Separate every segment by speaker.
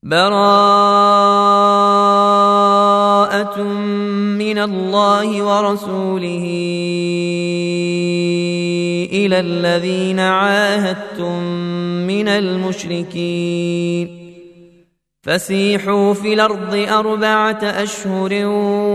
Speaker 1: براءة من الله ورسوله إلى الذين عاهدتم من المشركين فسيحوا في الأرض 4 أشهر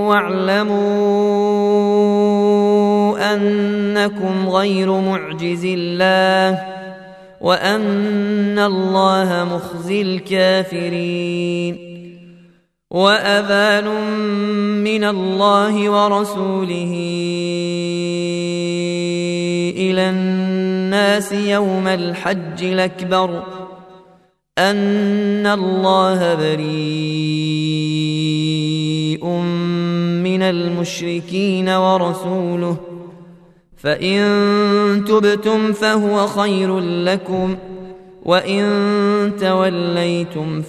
Speaker 1: واعلموا أنكم غير معجز الله وأن الله مخزي الكافرين وأذان من الله ورسوله إلى الناس يوم الحج الأكبر أن الله بريء من المشركين ورسوله فإن تبتم فهو خير لكم وإن توليتم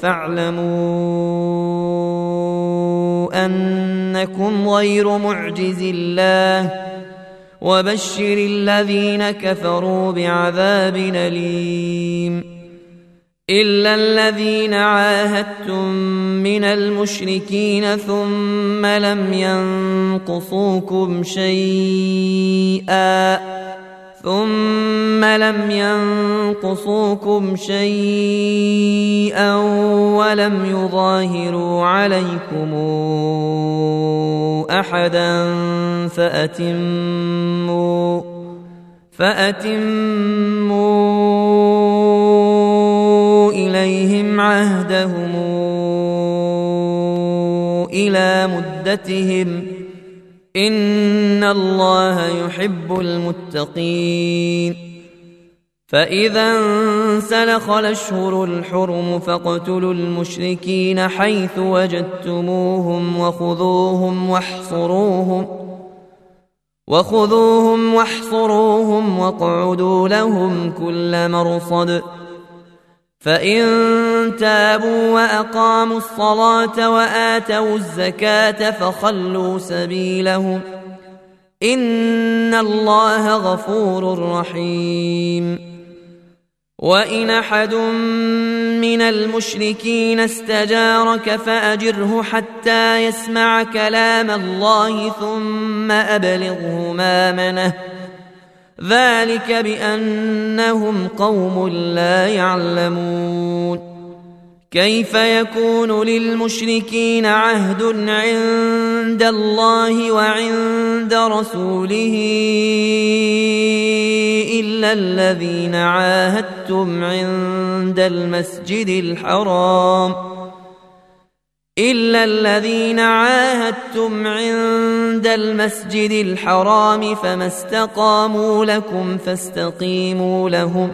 Speaker 1: فاعلموا أنكم غير معجز الله وبشر الذين كفروا بعذاب أليم إلا الذين عاهدتم من المشركين ثم لم ينقصوكم شيئا ولم يظاهروا عليكم أحدا فأتموا إليهم عهدهم إلى مدتهم إن الله يحب المتقين فإذا انسلخ الأشهر الحرم فاقتلوا المشركين حيث وجدتموهم وخذوهم واحصروهم واقعدوا لهم كل مرصد فإن تابوا وأقاموا الصلاة وآتوا الزكاة فخلوا سبيلهم إن الله غفور رحيم وإن أحد من المشركين استجارك فأجره حتى يسمع كلام الله ثم أبلغه مأمنه ذلك بأنهم قوم لا يعلمون كيف يكون للمشركين عهد عند الله وعند رسوله إلا الذين عاهدتم عند المسجد الحرام فما استقاموا لكم فاستقيموا لهم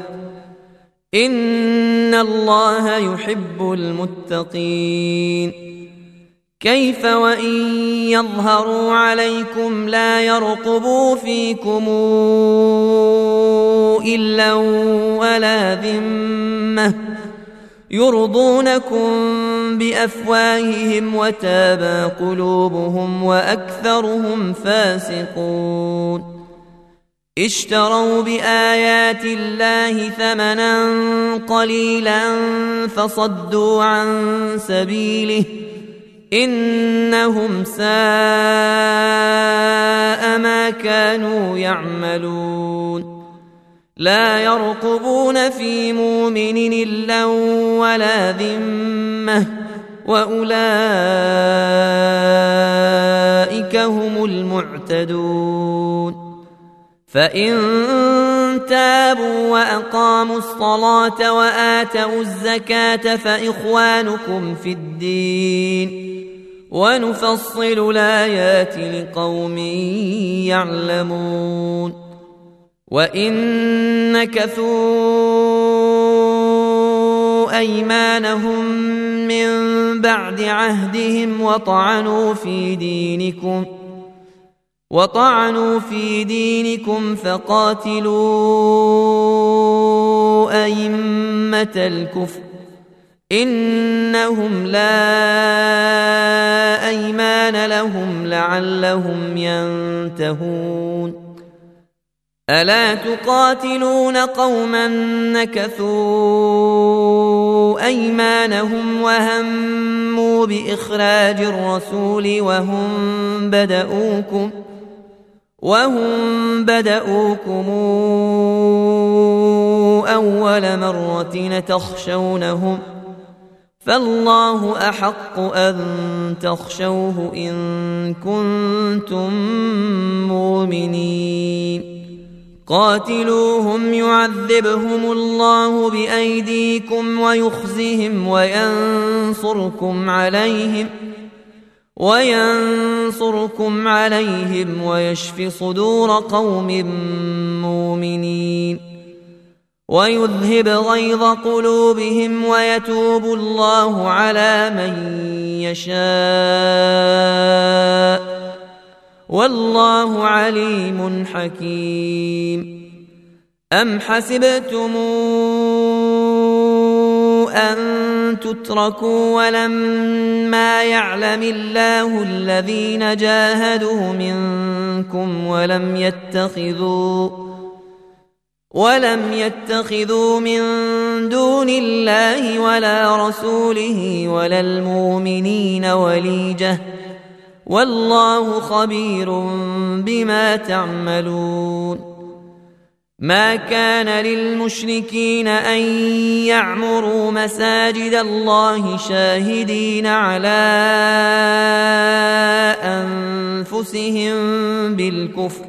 Speaker 1: إن الله يحب المتقين كيف وإن يظهروا عليكم لا يرقبوا فيكم إلا ولا ذمة يرضونكم بأفواههم وتابى قلوبهم وأكثرهم فاسقون اشتروا بآيات الله ثمنا قليلا فصدوا عن سبيله إنهم ساء ما كانوا يعملون لا يرقبون في مؤمن إلا ولا ذمة وأولئك هم المعتدون فإن تابوا وأقاموا الصلاة وآتوا الزكاة فإخوانكم في الدين ونفصل الآيات لقوم يعلمون وإن نكثوا أيمانهم من بعد عهدهم وطعنوا في دينكم فقاتلوا أئمة الكفر إنهم لا أيمان لهم لعلهم ينتهون ألا تقاتلون قوما نكثوا أيمانهم وهموا بإخراج الرسول وهم بدؤوكم أول مرة تخشونهم فالله أحق أن تخشوه إن كنتم مؤمنين قاتلوهم يعذبهم الله بأيديكم ويخزهم وينصركم عليهم ويشف صدور قوم مؤمنين ويذهب غيظ قلوبهم ويتوب الله على من يشاء والله عليم حكيم أم حسبتم أن تتركوا ولما يعلم الله الذين جاهدوا منكم ولم يتخذوا من دون الله ولا رسوله ولا المؤمنين وليجة والله خبير بما تعملون ما كان للمشركين أن يعمروا مساجد الله شاهدين على أنفسهم بالكفر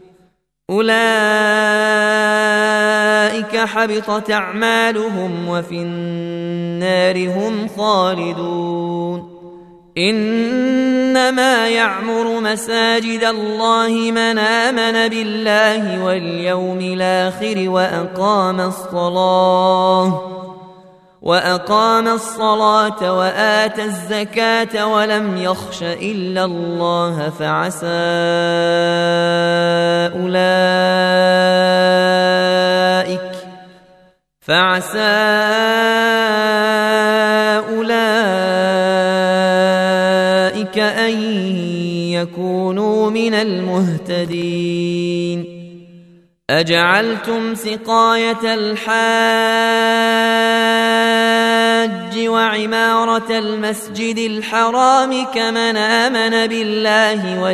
Speaker 1: أولئك حبطت أعمالهم وفي النار هم خالدون إنما يعمر مساجد الله من آمن بالله واليوم الآخر وأقام الصلاة وآتى الزكاة ولم يخش إلا الله فعسى أولئك أن يكونوا من المهتدين أجعلتم سقاية الحاج وعمارة المسجد الحرام كمن آمن بالله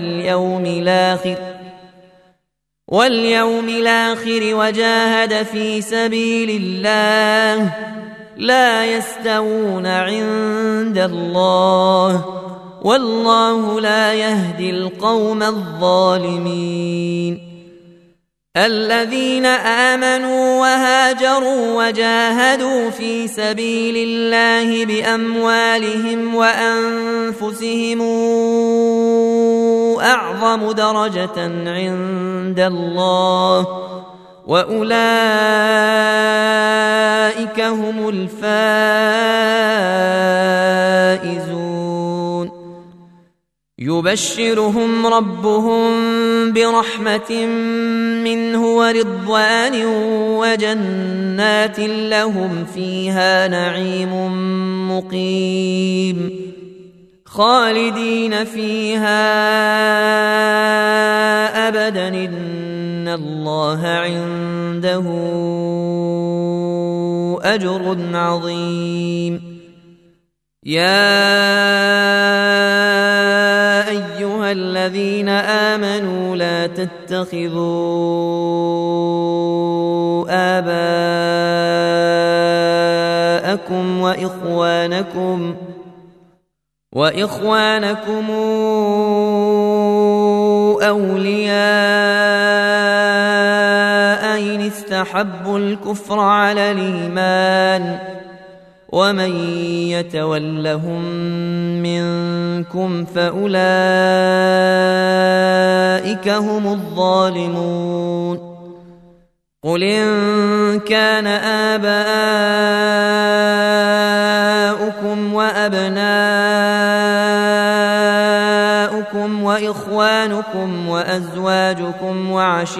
Speaker 1: واليوم الآخر وجاهد في سبيل الله لا يستوون عند الله والله لا يهدي القوم الظالمين الذين آمنوا وهاجروا وجاهدوا في سبيل الله بأموالهم وأنفسهم أعظم درجة عند الله وأولئك هم الفائزون يبشرهم ربهم برحمة منه ورضوان وجنات لهم فيها نعيم مقيم خالدين فيها أبدا إن الله عنده أجر عظيم يا أيها الذين آمنوا لا تتخذوا آباءكم وإخوانكم أولياء إن استحبوا الكفر على الإيمان ومن يتولهم منكم فأولئك هم الظالمون قل إن كان آباؤكم وأبناؤكم وإخوانكم وأزواجكم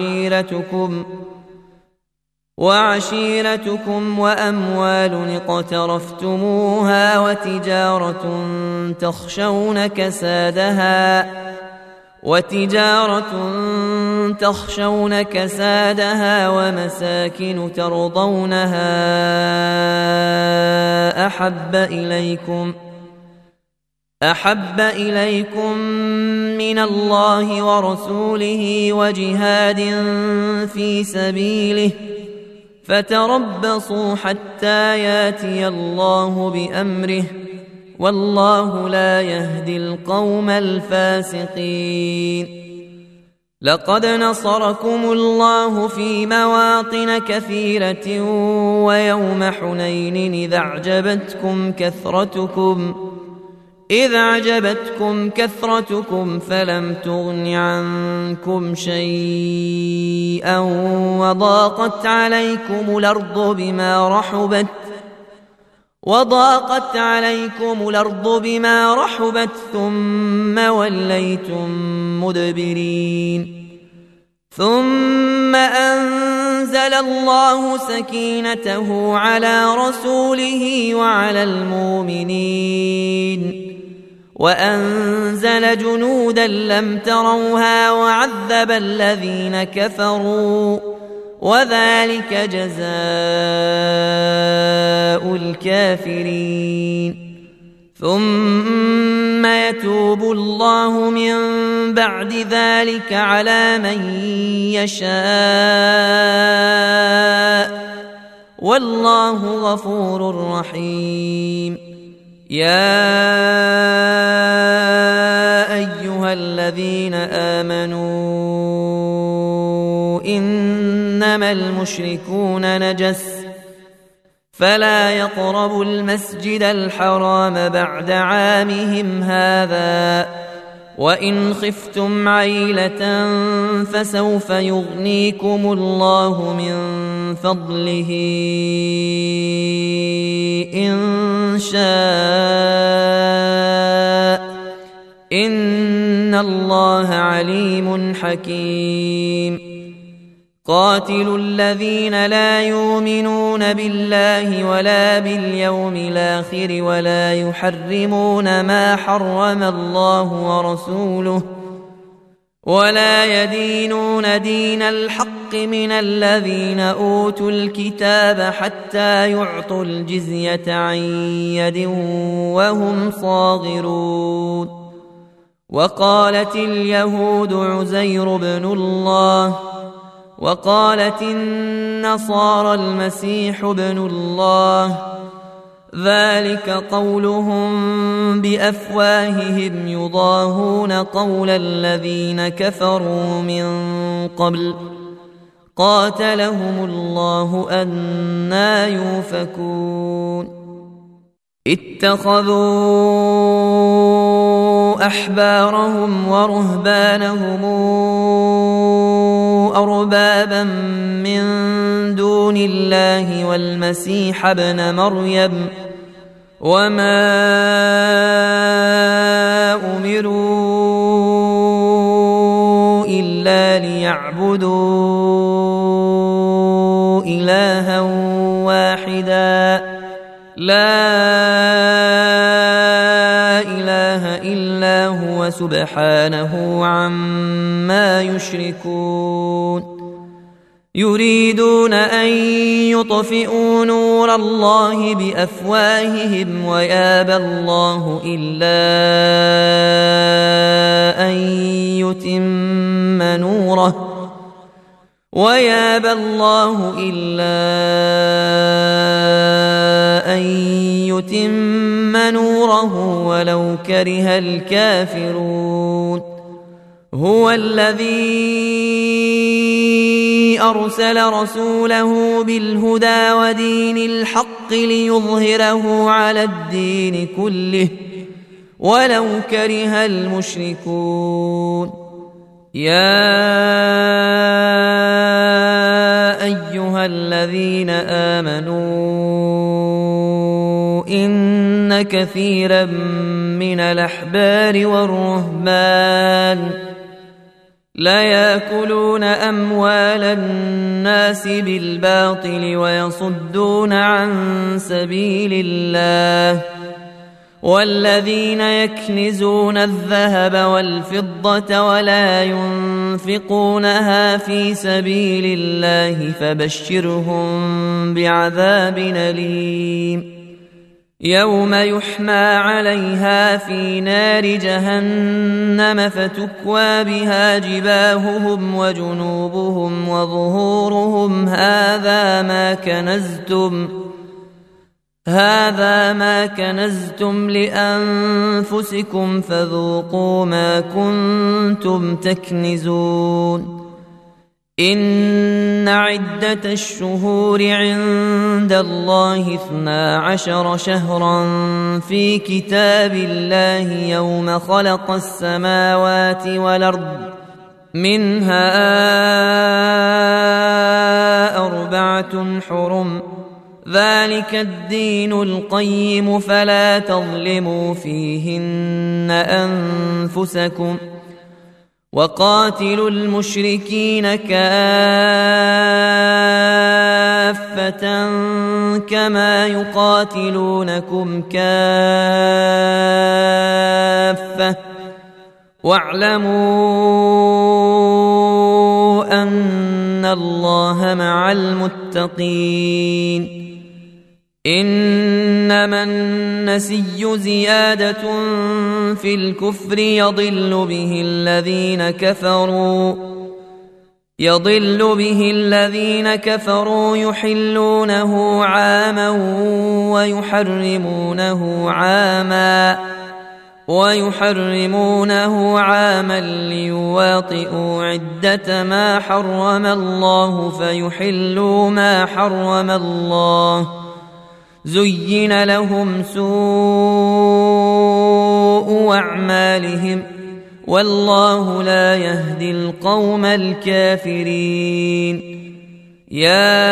Speaker 1: وعشيرتكم وأموال اقترفتموها وتجارة تخشون كسادها وتجارة تخشون كسادها ومساكن ترضونها أحب إليكم من الله ورسوله وجهاد في سبيله فتربصوا حتى ياتي الله بأمره والله لا يهدي القوم الفاسقين. لقد نصركم الله في مواطن كثيرة ويوم حنين إذ أعجبتكم كثرتكم فلم تغن عنكم شيئا وضاقت عليكم الأرض بما رحبت ثم وليتم مدبرين. ثم أنزل الله سكينته على رسوله وعلى المؤمنين وأنزل جنودا لم تروها وعذب الذين كفروا وذلك جزاء الكافرين. ثم يتوب الله من بعد ذلك على من يشاء والله غفور رحيم. يا أيها الذين آمنوا إنما المشركون نجس فلا يقربوا المسجد الحرام بعد عامهم هذا وإن خفتم عيلة فسوف يغنيكم الله من فضله إن شاء إن الله عليم حكيم. قاتلوا الذين لا يؤمنون بالله ولا باليوم الآخر ولا يحرمون ما حرم الله ورسوله ولا يدينون دين الحق من الذين أوتوا الكتاب حتى يعطوا الجزية عن يد وهم صاغرون. وقالت اليهود عزير بن الله وقالت النصارى المسيح ابن الله ذلك قولهم بأفواههم يضاهون قول الذين كفروا من قبل قاتلهم الله أنى يؤفكون. اتخذوا أحبارهم ورهبانهم أربابا من دون الله والمسيح ابن مريم وما أمروا إلا ليعبدوا إلها واحدا لا إله إلا هو سبحانه عما يشركون. يريدون أن يطفئوا نور الله بأفواههم ويابى الله إلا أن يتم نوره ولو كره الكافرون. هو الذي أرسل رسوله بالهدى ودين الحق ليظهره على الدين كله ولو كره المشركون. يا أيها الذين آمنوا إن كثيرا من الأحبار والرهبان لا يأكلون أموال الناس بالباطل ويصدون عن سبيل الله والذين يكنزون الذهب والفضة ولا ينفقونها في سبيل الله فبشرهم بعذاب أليم يوم يحمى عليها في نار جهنم فتكوى بها جباههم وجنوبهم وظهورهم هذا ما كنزتم لأنفسكم فذوقوا ما كنتم تكنزون إن عدة الشهور عند الله 12 شهرا في كتاب الله يوم خلق السماوات والأرض منها 4 حرم ذلك الدين القيم فلا تظلموا فيهن أنفسكم وقاتلوا المشركين كافة كما يقاتلونكم كافة واعلموا أن الله مع المتقين إنما النسي زيادة في الكفر يضل به الذين كفروا يحلونه عاما ويحرمونه عاما ليواطئوا عدة ما حرم الله فيحلوا ما حرم الله زين لهم سوء أعمالهم والله لا يهدي القوم الكافرين يا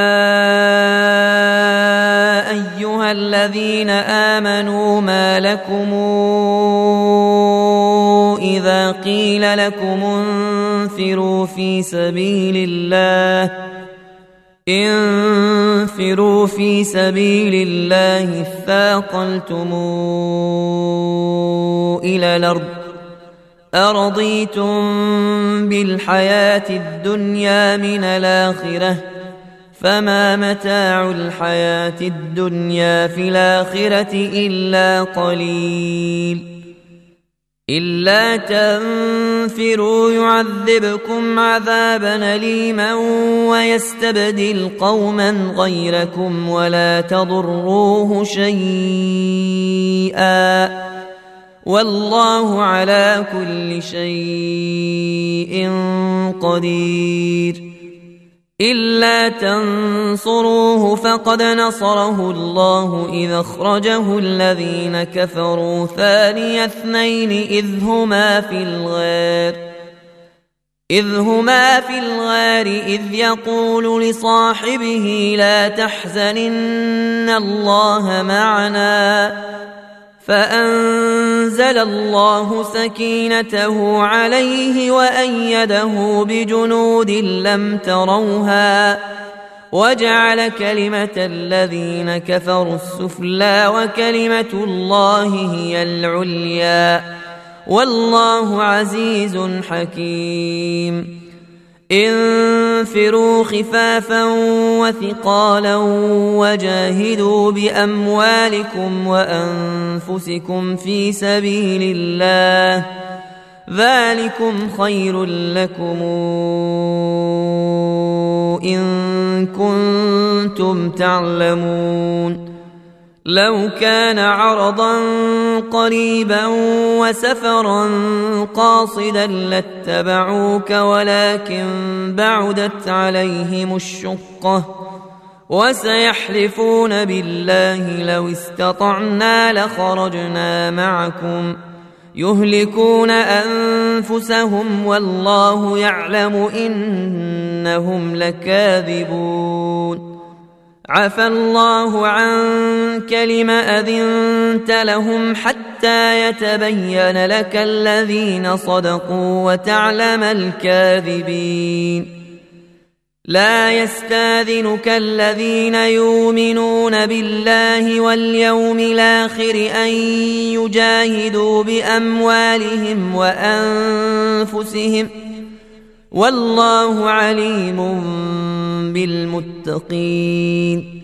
Speaker 1: أيها الذين آمنوا ما لكم إذا قيل لكم انفروا في سبيل الله اثاقلتم إلى الأرض أرضيتم بالحياة الدنيا من الآخرة فما متاع الحياة الدنيا في الآخرة إلا قليل إلا تنفروا يعذبكم عذابا أليما ويستبدل قوما غيركم ولا تضروه شيئا والله على كل شيء قدير إلا تنصروه فقد نصره الله إذ أخرجه الذين كفروا ثاني اثنين إذ هما في الغار إذ يقول لصاحبه لا تحزن إن الله معنا فأنزل الله سكينته عليه وأيده بجنود لم تروها وجعل كلمة الذين كفروا السفلى وكلمة الله هي العليا والله عزيز حكيم انفروا خفافا وثقالا وجاهدوا بأموالكم وأنفسكم في سبيل الله ذلكم خير لكم إن كنتم تعلمون لو كان عرضا قريبا وسفرا قاصدا لاتبعوك ولكن بعدت عليهم الشقة وسيحلفون بالله لو استطعنا لخرجنا معكم يهلكون أنفسهم والله يعلم إنهم لكاذبون عفى الله عنك لم أذنت لهم حتى يتبين لك الذين صدقوا وتعلم الكاذبين لا يستاذنك الذين يؤمنون بالله واليوم الآخر أن يجاهدوا بأموالهم وأنفسهم والله عليم بالمتقين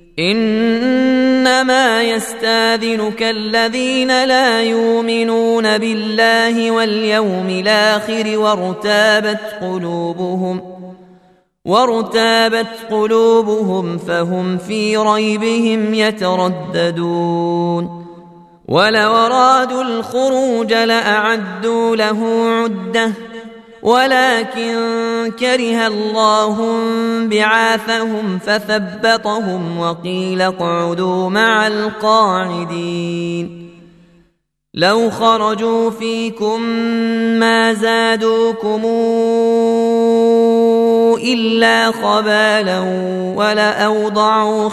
Speaker 1: إنما يستاذنك الذين لا يؤمنون بالله واليوم الآخر وارتابت قلوبهم فهم في ريبهم يترددون ولو أرادوا الخروج لأعدوا له عدة ولكن كره الله بعاثهم فثبطهم وقيل اقعدوا مع القاعدين لو خرجوا فيكم ما زادوكم إلا خبالا ولأوضعوا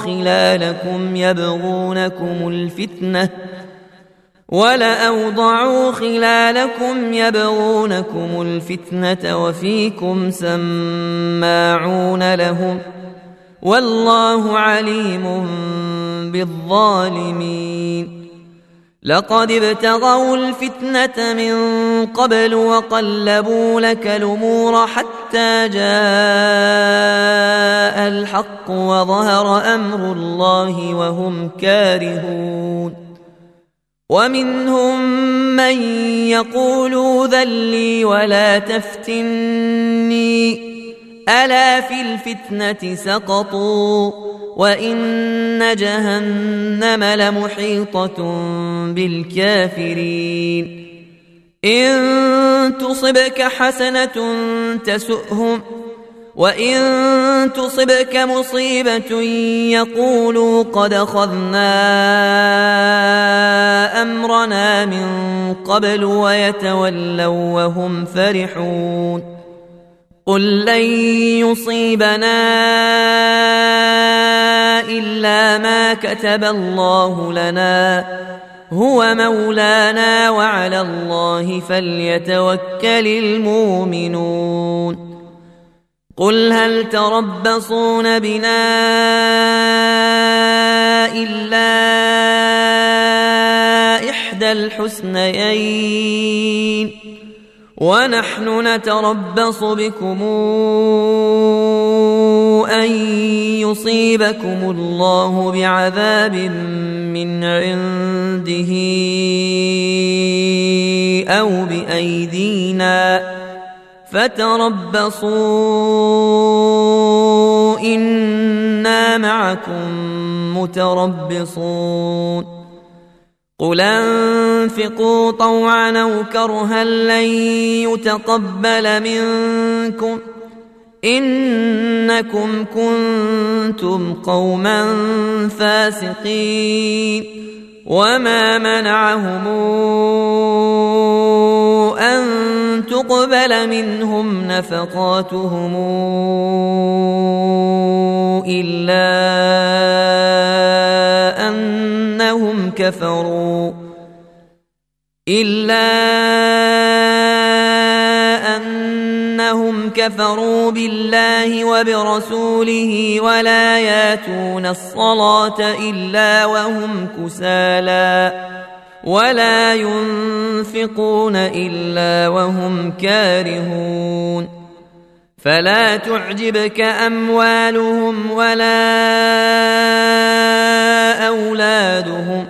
Speaker 1: خلالكم يبغونكم الفتنة وفيكم سماعون لهم والله عليم بالظالمين لقد ابتغوا الفتنة من قبل وقلبوا لك الأمور حتى جاء الحق وظهر أمر الله وهم كارهون ومنهم من يقول ذلي ولا تفتني ألا في الفتنة سقطوا وإن جهنم لمحيطة بالكافرين إن تصبك حسنة تسؤهم وإن تصبك مصيبة يقولوا قد أخذنا أمرنا من قبل ويتولوا وهم فرحون قل لن يصيبنا إلا ما كتب الله لنا هو مولانا وعلى الله فليتوكل المؤمنون قل هل تربصون بنا إلا إحدى الحسنيين ونحن نتربص بكم أن يصيبكم الله بعذاب من عنده أو بأيدينا فتربصوا إنا معكم متربصون قل انفقوا طوعا أو كرها لن يتقبل منكم إنكم كنتم قوما فاسقين وما منعهم أن تقبل منهم نفقاتهم إلا أنهم كفروا بالله وبرسوله ولا ياتون الصلاة إلا وهم كسالى ولا ينفقون إلا وهم كارهون فلا تعجبك أموالهم ولا أولادهم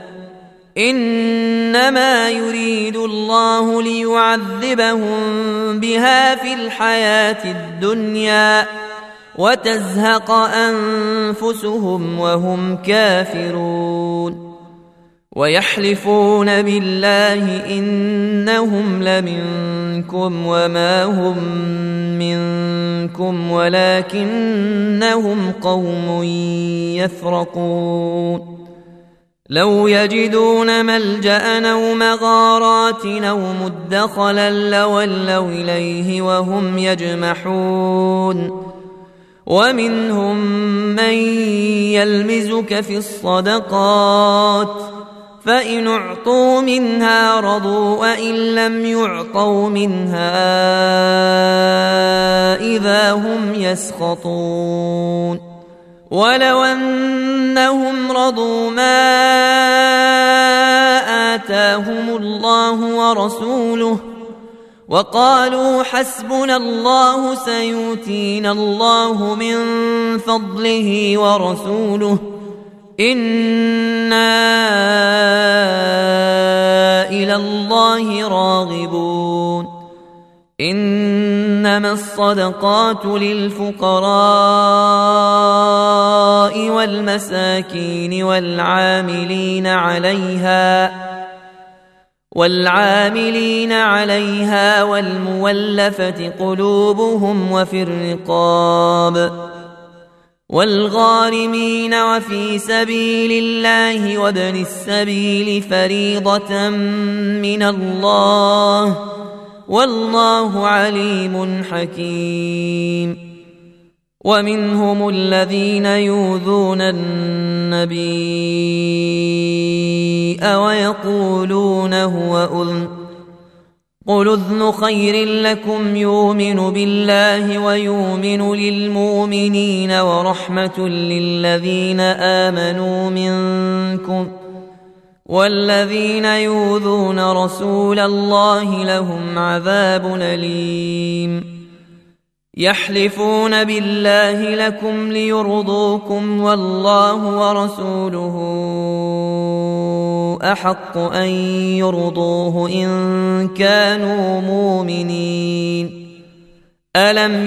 Speaker 1: إنما يريد الله ليعذبهم بها في الحياة الدنيا وتزهق أنفسهم وهم كافرون ويحلفون بالله إنهم لمنكم وما هم منكم ولكنهم قوم يفرقون لو يجدون ملجأ أو مغارات أو مدخلا لولوا إليه وهم يجمحون ومنهم من يلمزك في الصدقات فإن أعطوا منها رضوا وإن لم يعطوا منها إذا هم يسخطون ولو أنهم رضوا ما آتاهم الله ورسوله وقالوا حسبنا الله سيؤتينا الله من فضله ورسوله إنا إلى الله راغبون إنما الصدقات للفقراء والمساكين والعاملين عليها والمولفة قلوبهم وفي الرقاب والغارمين وفي سبيل الله وابن السبيل فريضة من الله والله عليم حكيم ومنهم الذين يؤذون النبي ويقولون هو أذن قل أذن خير لكم يؤمن بالله ويؤمن للمؤمنين ورحمة للذين آمنوا منكم والذين يؤذون رسول الله لهم عذاب أليم يحلفون بالله لكم ليرضوكم والله ورسوله أحق أن يرضوه إن كانوا مؤمنين ألم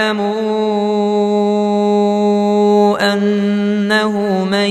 Speaker 1: يعلموا أنه من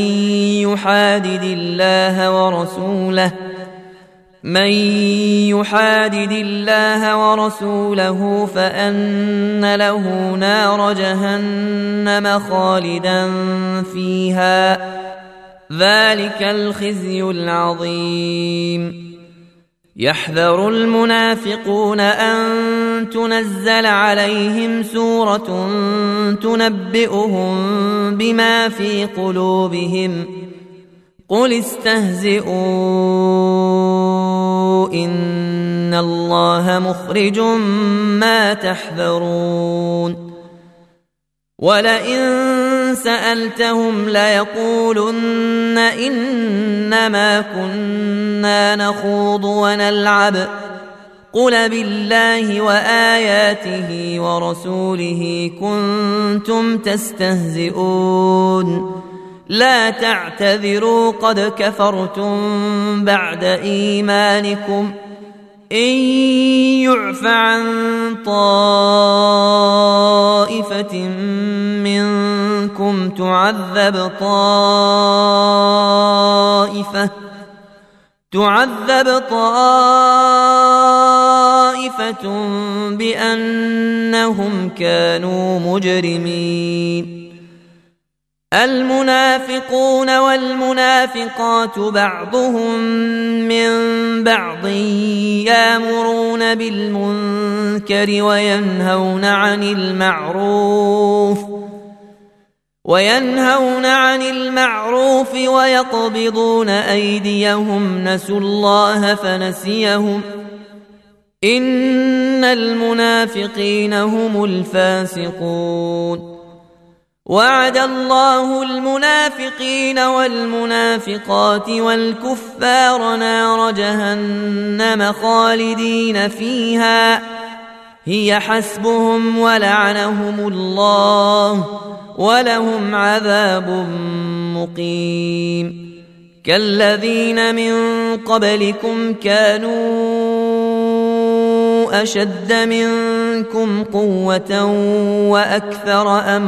Speaker 1: يحادد الله ورسوله فأن له نار جهنم خالدا فيها ذلك الخزي العظيم يحذر المنافقون أن تنزل عليهم سورة تنبئهم بما في قلوبهم قل استهزئوا إن الله مخرج ما تحذرون ولئن سألتهم ليقولن إنما كنا نخوض ونلعب قل بالله وآياته ورسوله كنتم تستهزئون لا تعتذروا قد كفرتم بعد إيمانكم إن يعف عن طائفة منكم تعذب طائفة بأنهم كانوا مجرمين المنافقون والمنافقات بعضهم من بعض يأمرون بالمنكر وينهون عن المعروف ويقبضون أيديهم نسوا الله فنسيهم إن المنافقين هم الفاسقون وعد الله المنافقين والمنافقات والكفار نار جهنم خالدين فيها هي حسبهم ولعنهم الله ولهم عذاب مقيم كالذين من قبلكم كانوا أشد منكم قوة وأكثر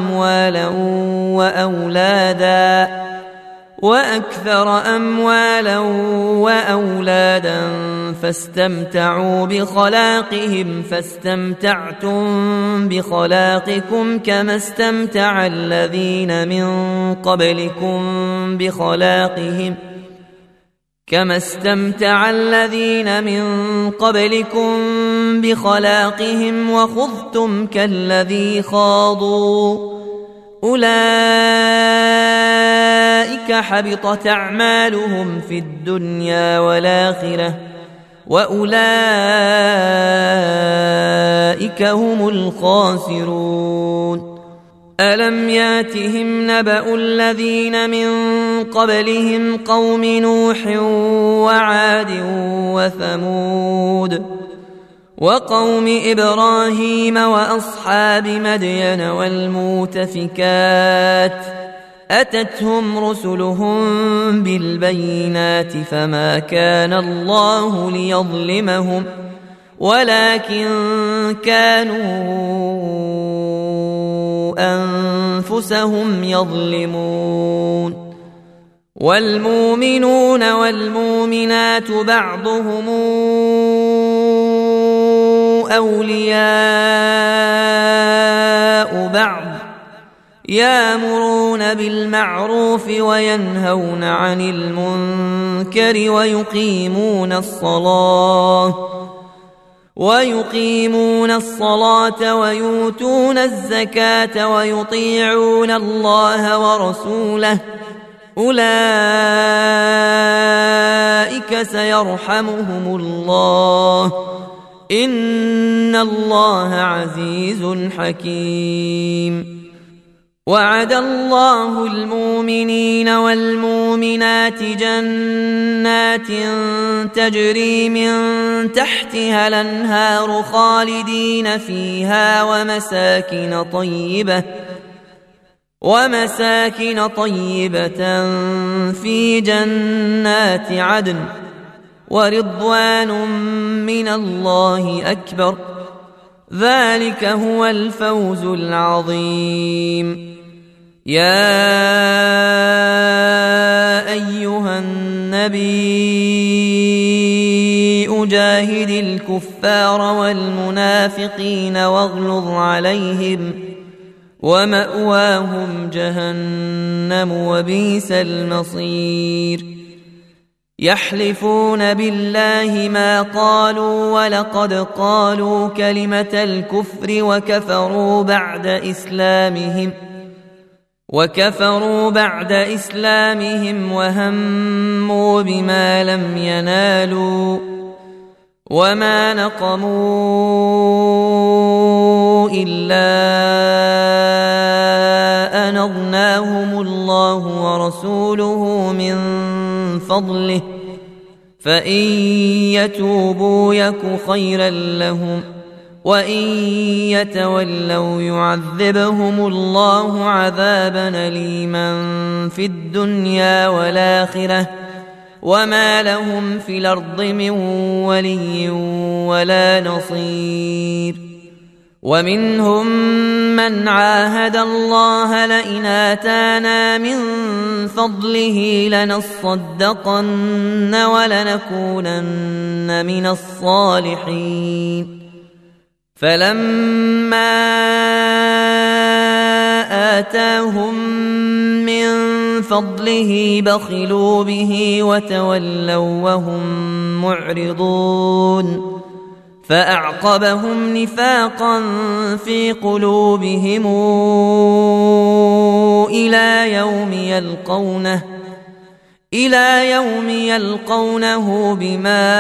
Speaker 1: أموالا وأولادا فاستمتعوا بخلاقهم فاستمتعتم بخلاقكم كما استمتع الذين من قبلكم بخلاقهم وخضتم كالذي خاضوا أولئك أولئك حبطت أعمالهم في الدنيا والآخرة وأولئك هم الخاسرون. ألم ياتهم نبأ الذين من قبلهم قوم نوح وعاد وثمود وقوم إبراهيم وأصحاب مدين والمؤتفكات أتتهم رسلهم بالبينات فما كان الله ليظلمهم ولكن كانوا أنفسهم يظلمون. والمؤمنون والمؤمنات بعضهم أولياء بعض يأمرون بالمعروف وينهون عن المنكر ويقيمون الصلاة ويؤتون الزكاة ويطيعون الله ورسوله أولئك سيرحمهم الله إن الله عزيز حكيم. وعد الله المؤمنين والمؤمنات جنات تجري من تحتها الأنهار خالدين فيها ومساكن طيبة في جنات عدن ورضوان من الله أكبر ذلك هو الفوز العظيم. يا أيها النبي أجاهد الكفار والمنافقين واغلظ عليهم ومأواهم جهنم وبئس المصير. يحلفون بالله ما قالوا ولقد قالوا كلمة الكفر وكفروا بعد إسلامهم وهموا بما لم ينالوا وما نقموا إلا أن أغناهم الله ورسوله من فضله فإن يتوبوا يك خيرا لهم وإن يتولوا يعذبهم الله عذابا أليما في الدنيا والآخرة وما لهم في الأرض من ولي ولا نصير. ومنهم من عاهد الله لئن آتانا من فضله لنصدقن ولنكونن من الصالحين فلما آتاهم من فضله بخلوا به وتولوا وهم معرضون فأعقبهم نفاقا في قلوبهم إلى يوم يلقونه بما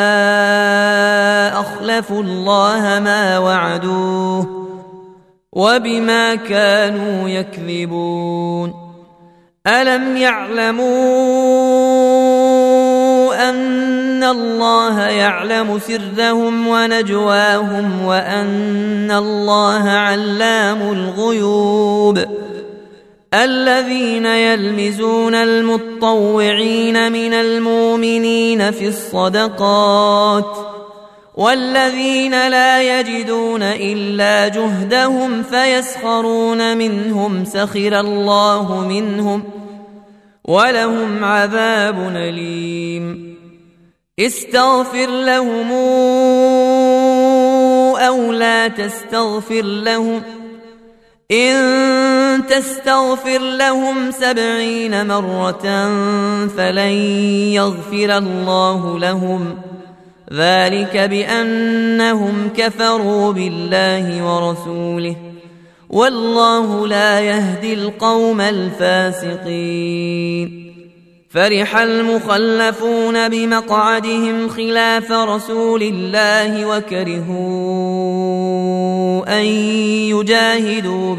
Speaker 1: أخلفوا الله ما وعدوه وبما كانوا يكذبون. ألم يعلموا أن الله يعلم سرهم ونجواهم وأن الله علام الغيوب. الذين يلمزون المطوعين من المؤمنين في الصدقات والذين لا يجدون إلا جهدهم فيسخرون منهم سخر الله منهم ولهم عذاب أليم. استغفر لهم أو لا تستغفر لهم إن تستغفر لهم 70 مرة فلن يغفر الله لهم ذلك بأنهم كفروا بالله ورسوله والله لا يهدي القوم الفاسقين. فرح المخلفون بمقعدهم خلاف رسول الله وكرهوا أن يجاهدوا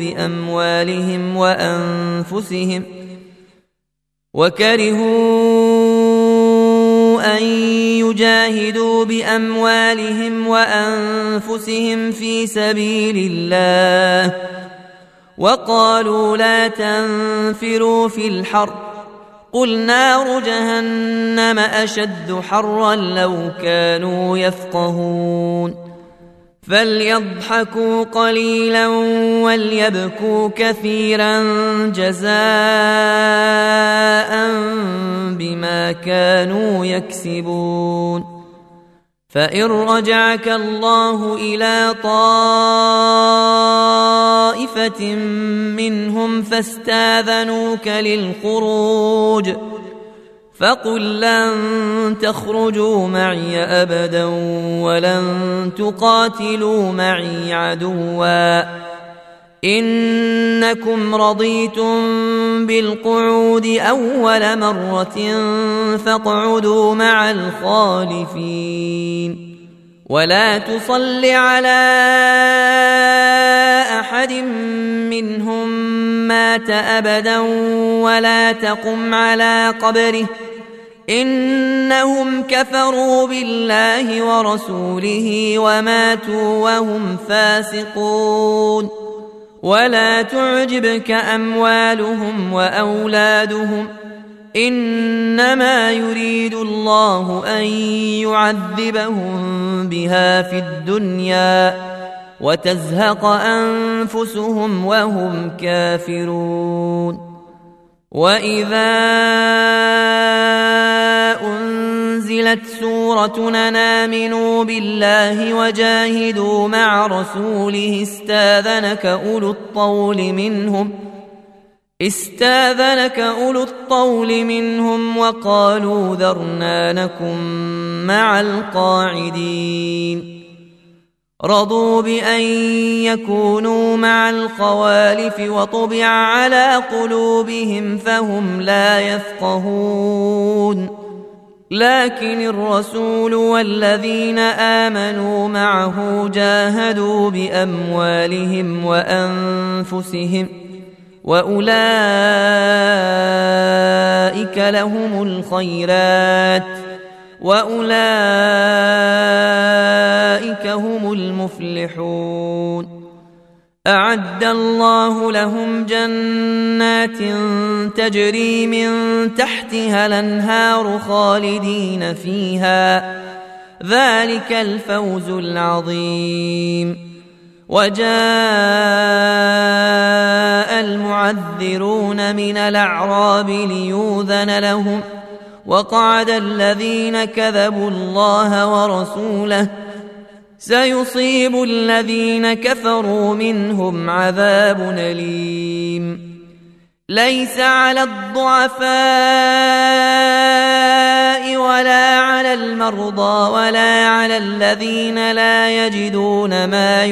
Speaker 1: بأموالهم وأنفسهم في سبيل الله، وقالوا لا تنفروا في الحر قل نار جهنم أشد حرا لو كانوا يفقهون. فليضحكوا قليلا وليبكوا كثيرا جزاء بما كانوا يكسبون. فإن رجعك الله إلى طائفة منهم فاستاذنوك للخروج فقل لن تخرجوا معي أبدا ولن تقاتلوا معي عدوا إنكم رضيتم بالقعود أول مرة فاقعدوا مع الخالفين. ولا تصل على أحد منهم مات أبدا ولا تقم على قبره إنهم كفروا بالله ورسوله وماتوا وهم فاسقون. ولا تعجبك أموالهم وأولادهم إنما يريد الله أن يعذبهم بها في الدنيا وتزهق أنفسهم وهم كافرون. وإذا أنزلت سورة أن آمنوا بالله وجاهدوا مع رسوله استاذنك أولو الطول منهم وقالوا ذرنا نكن مع القاعدين. رضوا بأن يكونوا مع الخوالف وطبع على قلوبهم فهم لا يفقهون. لكن الرسول والذين آمنوا معه جاهدوا بأموالهم وأنفسهم وأولئك لهم الخيرات وأولئك هم المفلحون. أعد الله لهم جنات تجري من تحتها الأنهار خالدين فيها ذلك الفوز العظيم. وجاء المعذرون من الأعراب ليؤذن لهم وقعد الذين كذبوا الله ورسوله سيصيب الذين كفروا منهم عذاب أليم. ليس على الضعفاء ولا على المرضى ولا على الذين لا يجدون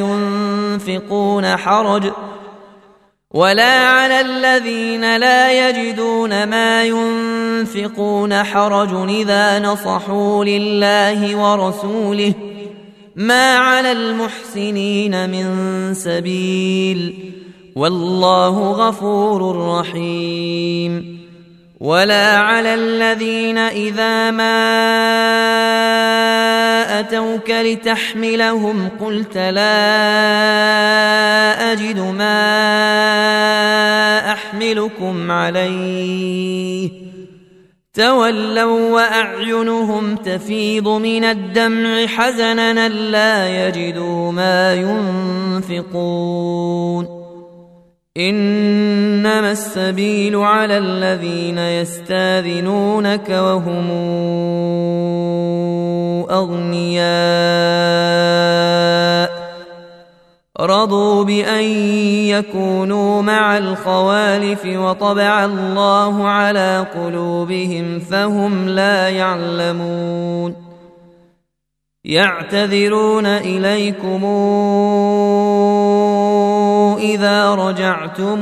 Speaker 1: ما ينفقون حرج إذا نصحوا لله ورسوله ما على المحسنين من سبيل والله غفور رحيم. ولا على الذين إذا ما أتوك لتحملهم قلت لا أجد ما أحملكم عليه تولوا وأعينهم تفيض من الدمع حزنا لا يجدوا ما ينفقون. إنما السبيل على الذين يستاذنونك وهم أغنياء رضوا بأن يكونوا مع الخوالف وطبع الله على قلوبهم فهم لا يعلمون. يعتذرون إليكم إذا رجعتم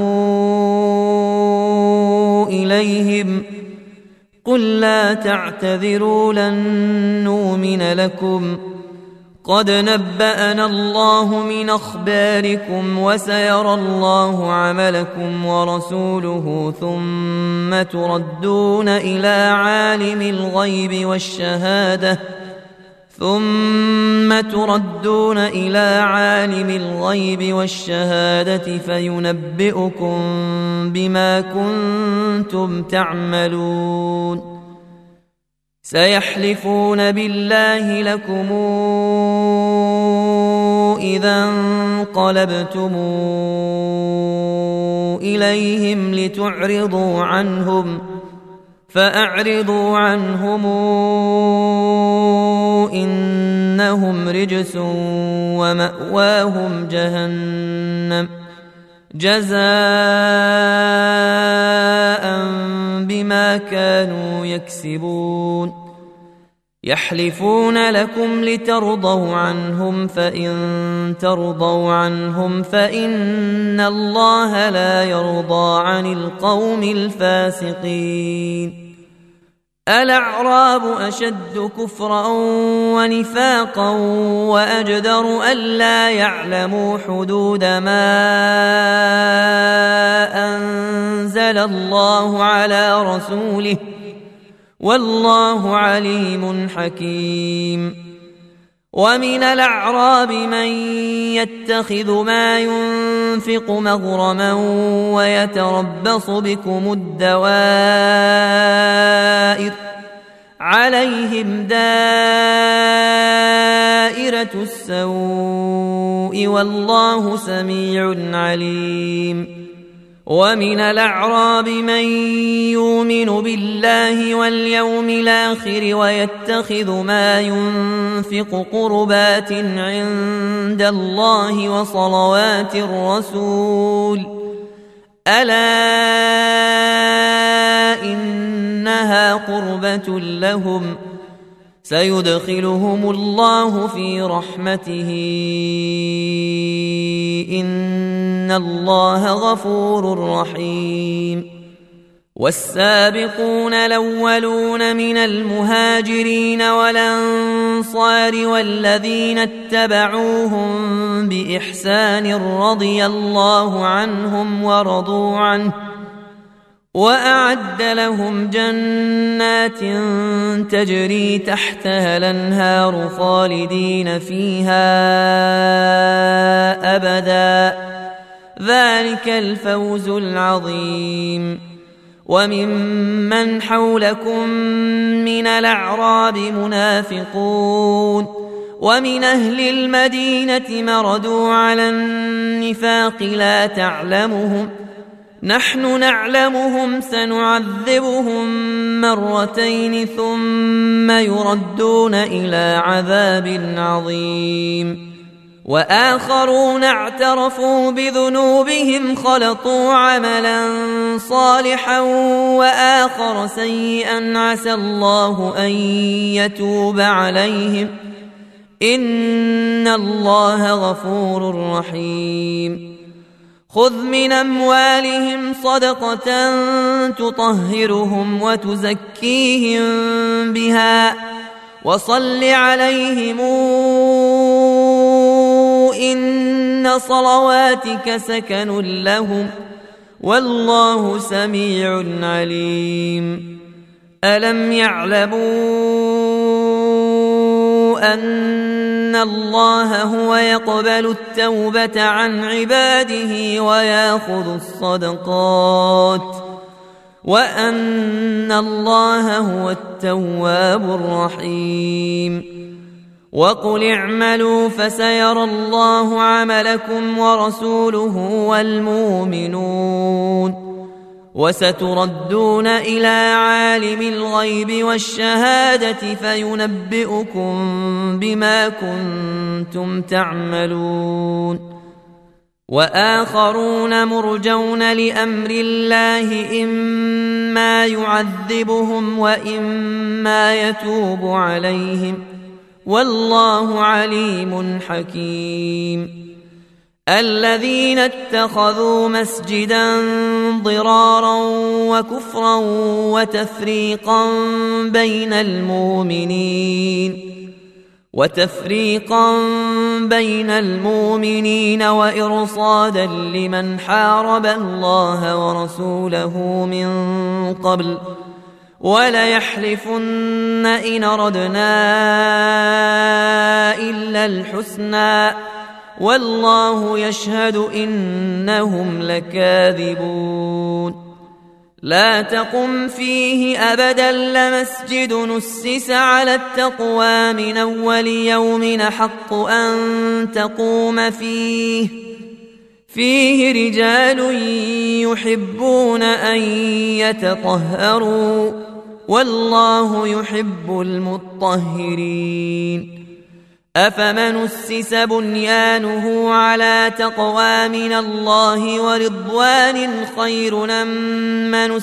Speaker 1: إليهم قل لا تعتذروا لن نؤمن لكم قد نبأنا الله من أخباركم وسيرى الله عملكم ورسوله ثم تردون إلى عالم الغيب والشهادة فينبئكم بما كنتم تعملون سيحلفون بالله لكم إذا انقلبتم إليهم لتعرضوا عنهم فأعرضوا عنهم إنهم رجس ومأواهم جهنم جزاء بما كانوا يكسبون يحلفون لكم لترضوا عنهم فإن ترضوا عنهم فإن الله لا يرضى عن القوم الفاسقين الأعراب أشد كفرا ونفاقا وأجدر ألا يعلموا حدود ما أنزل الله على رسوله والله عليم حكيم ومن الأعراب من يتخذ ما ينفق مغرما ويتربص بكم الدوائر عليهم دائرة السوء والله سميع عليم ومن الأعراب من يؤمن بالله واليوم الآخر ويتخذ ما ينفق قربات عند الله وصلوات الرسول ألا إنها قربة لهم سيدخلهم الله في رحمته إن الله غفور رحيم والسابقون الأولون من المهاجرين والأنصار والذين اتبعوهم بإحسان رضي الله عنهم ورضوا عنه وأعد لهم جنات تجري تحتها الأنهار خالدين فيها أبدا ذلك الفوز العظيم وممن حولكم من الأعراب منافقون ومن أهل المدينة مردوا على النفاق لا تعلمهم نحن نعلمهم سنعذبهم مرتين ثم يردون إلى عذاب عظيم وآخرون اعترفوا بذنوبهم خلطوا عملا صالحا وآخر سيئا عسى الله أن يتوب عليهم إن الله غفور رحيم خذ من أموالهم صدقة تطهرهم وتزكيهم بها وصل عليهم إن صلواتك سكن لهم والله سميع عليم ألم يعلموا أن الله هو يقبل التوبة عن عباده ويأخذ الصدقات وأن الله هو التواب الرحيم وقل اعملوا فسيرى الله عملكم ورسوله والمؤمنون وستردون إلى عالم الغيب والشهادة فينبئكم بما كنتم تعملون وآخرون مرجون لأمر الله إما يعذبهم وإما يتوب عليهم والله عليم حكيم. الذين اتخذوا مسجدا ضرارا وكفرا وتفريقا بين المؤمنين وإرصادا لمن حارب الله ورسوله من قبل وليحلفن إن أردنا إلا الحسنى والله يشهد إنهم لكاذبون. لا تقم فيه أبدا لمسجد نسس على التقوى من أول يوم حق أن تقوم فيه رجال يحبون أن يتطهروا والله يحب المطهرين. أفمن أسس بنيانه على تقوى من الله ورضوان خير أمن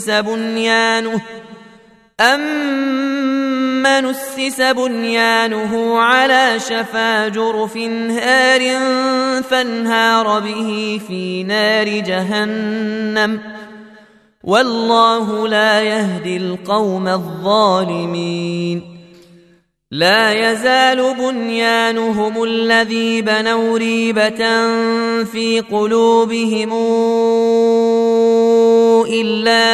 Speaker 1: أسس بنيانه على شفا جرف هار فانهار به في نار جهنم والله لا يهدي القوم الظالمين. لا يزال بنيانهم الذي بنوا ريبة في قلوبهم إلا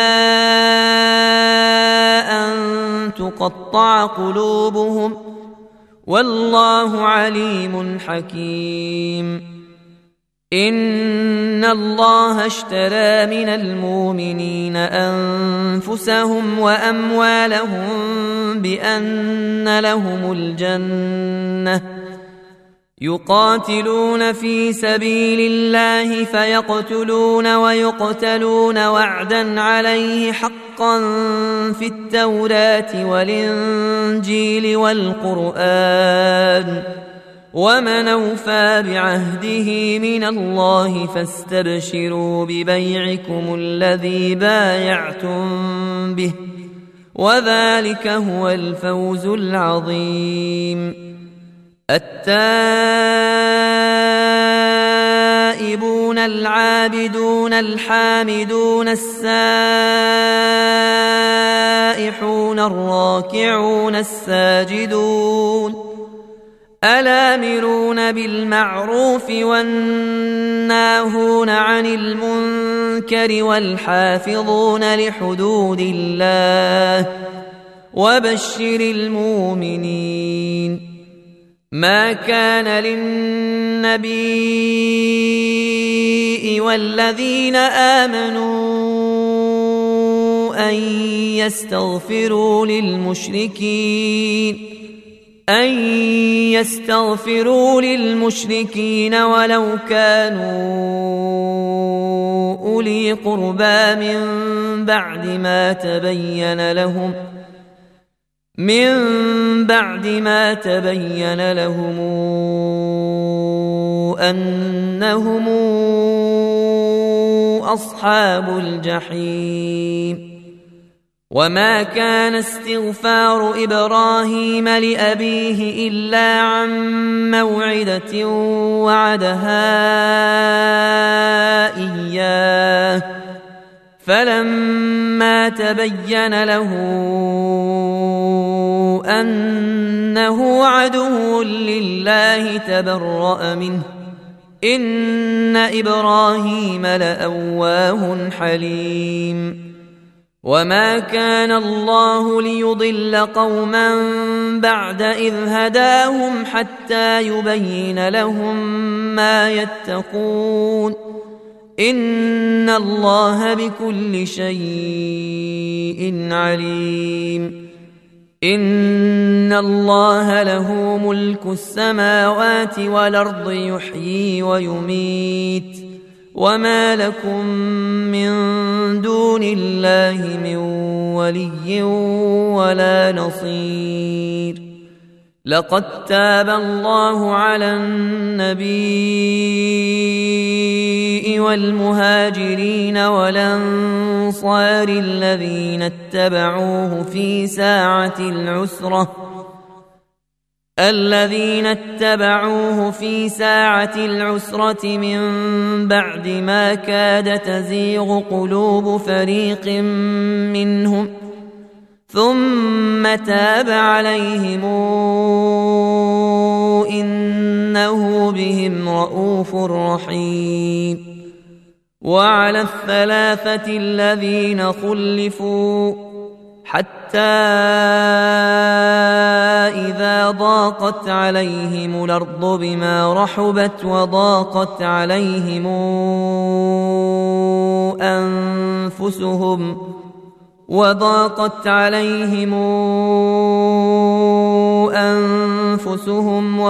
Speaker 1: أن تقطع قلوبهم والله عليم حكيم. إن الله اشترى من المؤمنين أنفسهم وأموالهم بأن لهم الجنة يقاتلون في سبيل الله فيقتلون ويقتلون وعدا عليه حقا في التوراة والإنجيل والقرآن ومن أوفى بعهده من الله فاستبشروا ببيعكم الذي بايعتم به وذلك هو الفوز العظيم. التائبون العابدون الحامدون السائحون الراكعون الساجدون الآمرون بالمعروف والناهون عن المنكر والحافظون لحدود الله وبشر المؤمنين. ما كان للنبي والذين آمنوا أن يستغفروا للمشركين ولو كانوا أولي قربى من بعد ما تبين لهم أنهم أصحاب الجحيم. وما كان استغفار إبراهيم لأبيه إلا عن موعدة وعدها إياه فلما تبين له أنه عدو لله تبرأ منه إن إبراهيم لأواه حليم. وما كان الله ليضل قوما بعد إذ هداهم حتى يبين لهم ما يتقون إن الله بكل شيء عليم. إن الله له ملك السماوات والأرض يحيي ويميت وما لكم من دون الله من ولي ولا نصير. لقد تاب الله على النبي والمهاجرين والأنصار الذين اتبعوه في ساعة العسرة الذين اتبعوه في ساعة العسرة من بعد ما كاد تزيغ قلوب فريق منهم ثم تاب عليهم إنه بهم رءوف رحيم. وعلى الثلاثة الذين خلفوا حتى إذا ضاقت عليهم الأرض بما رحبت وضاقت عليهم أنفسهم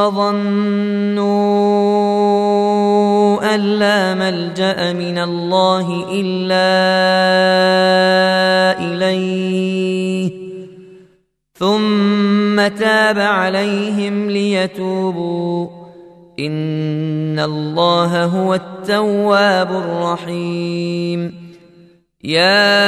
Speaker 1: وظنوا أن لا ملجأ من الله إلا إليه ثم تاب عليهم ليتوبوا إن الله هو التواب الرحيم. يا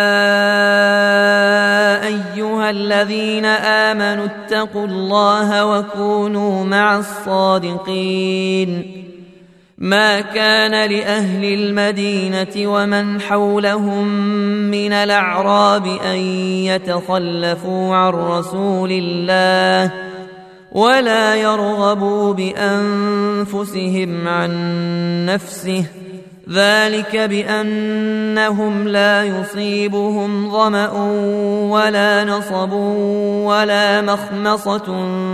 Speaker 1: أيها الذين آمنوا اتقوا الله وكونوا مع الصادقين. ما كان لأهل المدينة ومن حولهم من الأعراب أن يتخلفوا عن رسول الله ولا يرغبوا بأنفسهم عن نفسه ذلك بأنهم لا يصيبهم ظمأ ولا نصب ولا مخمصة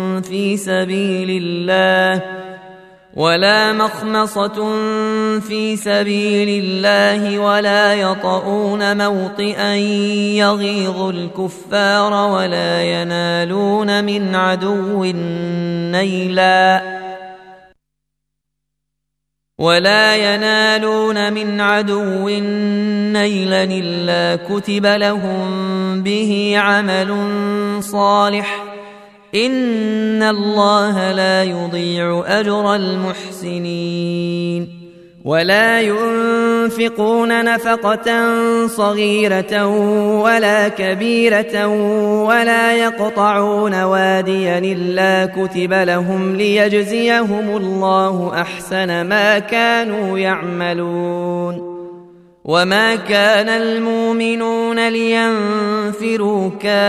Speaker 1: في سبيل الله ولا يطؤون موطئا يغيظ الكفار ولا ينالون من عدو نيلا إلا كتب لهم به عمل صالح إن الله لا يضيع أجر المحسنين. ولا ينفقون نفقة صغيرة ولا كبيرة ولا يقطعون واديا إلا كتب لهم ليجزيهم الله أحسن ما كانوا يعملون. وما كان المؤمنون لينفروا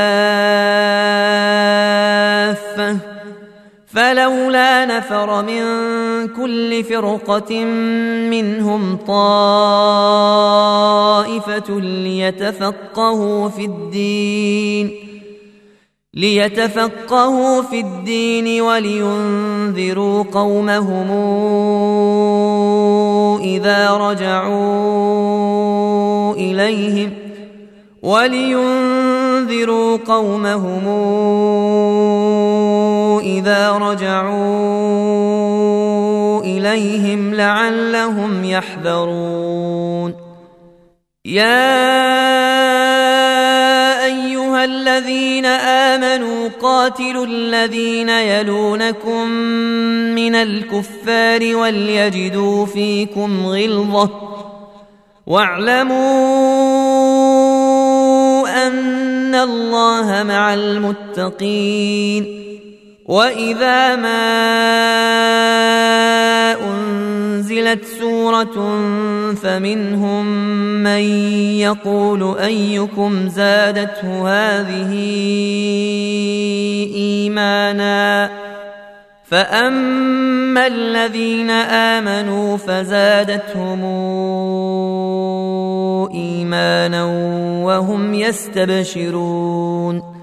Speaker 1: كافة فلولا نفر من كل فرقة منهم طائفة ليتفقهوا في الدين ولينذروا قومهم إذا رجعوا إليهم لعلهم يحذرون. يا أيها الذين آمنوا قاتلوا الذين يلونكم من الكفار وليجدوا فيكم غلظة واعلموا أن الله مع المتقين. وإذا ما أنزلت سورة فمنهم من يقول أيكم زادته هذه إيمانا فأما الذين آمنوا فزادتهم إيمانا وهم يستبشرون.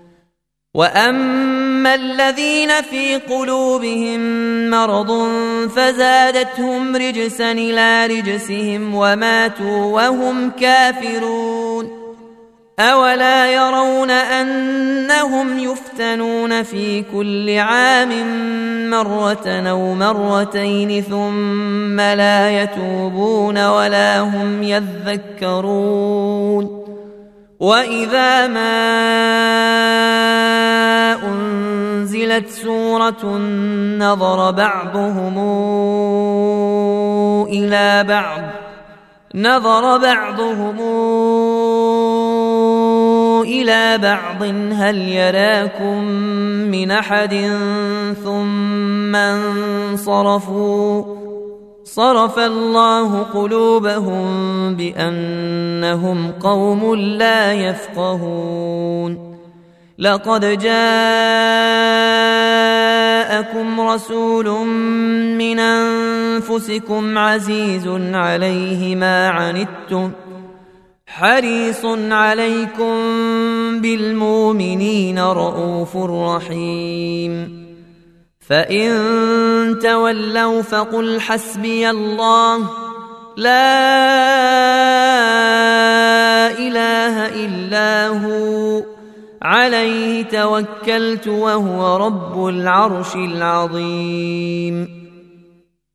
Speaker 1: وأما الذين في قلوبهم مرض فزادتهم رجسا إلى رجسهم وماتوا وهم كافرون. أولا يرون أنهم يفتنون في كل عام مرة أو مرتين ثم لا يتوبون ولا هم يذكرون. وإذا ما أنزلت سورة نظر بعضهم إلى بعض هل يراكم من أحد ثم انصرفوا صرف الله قلوبهم بأنهم قوم لا يفقهون لقد جاءكم رسول من أنفسكم عزيز عليه ما عنتم حريص عليكم بالمؤمنين رءوف رحيم فإن تولوا فقل حسبي الله لا إله إلا هو عليه توكلت وهو رب العرش العظيم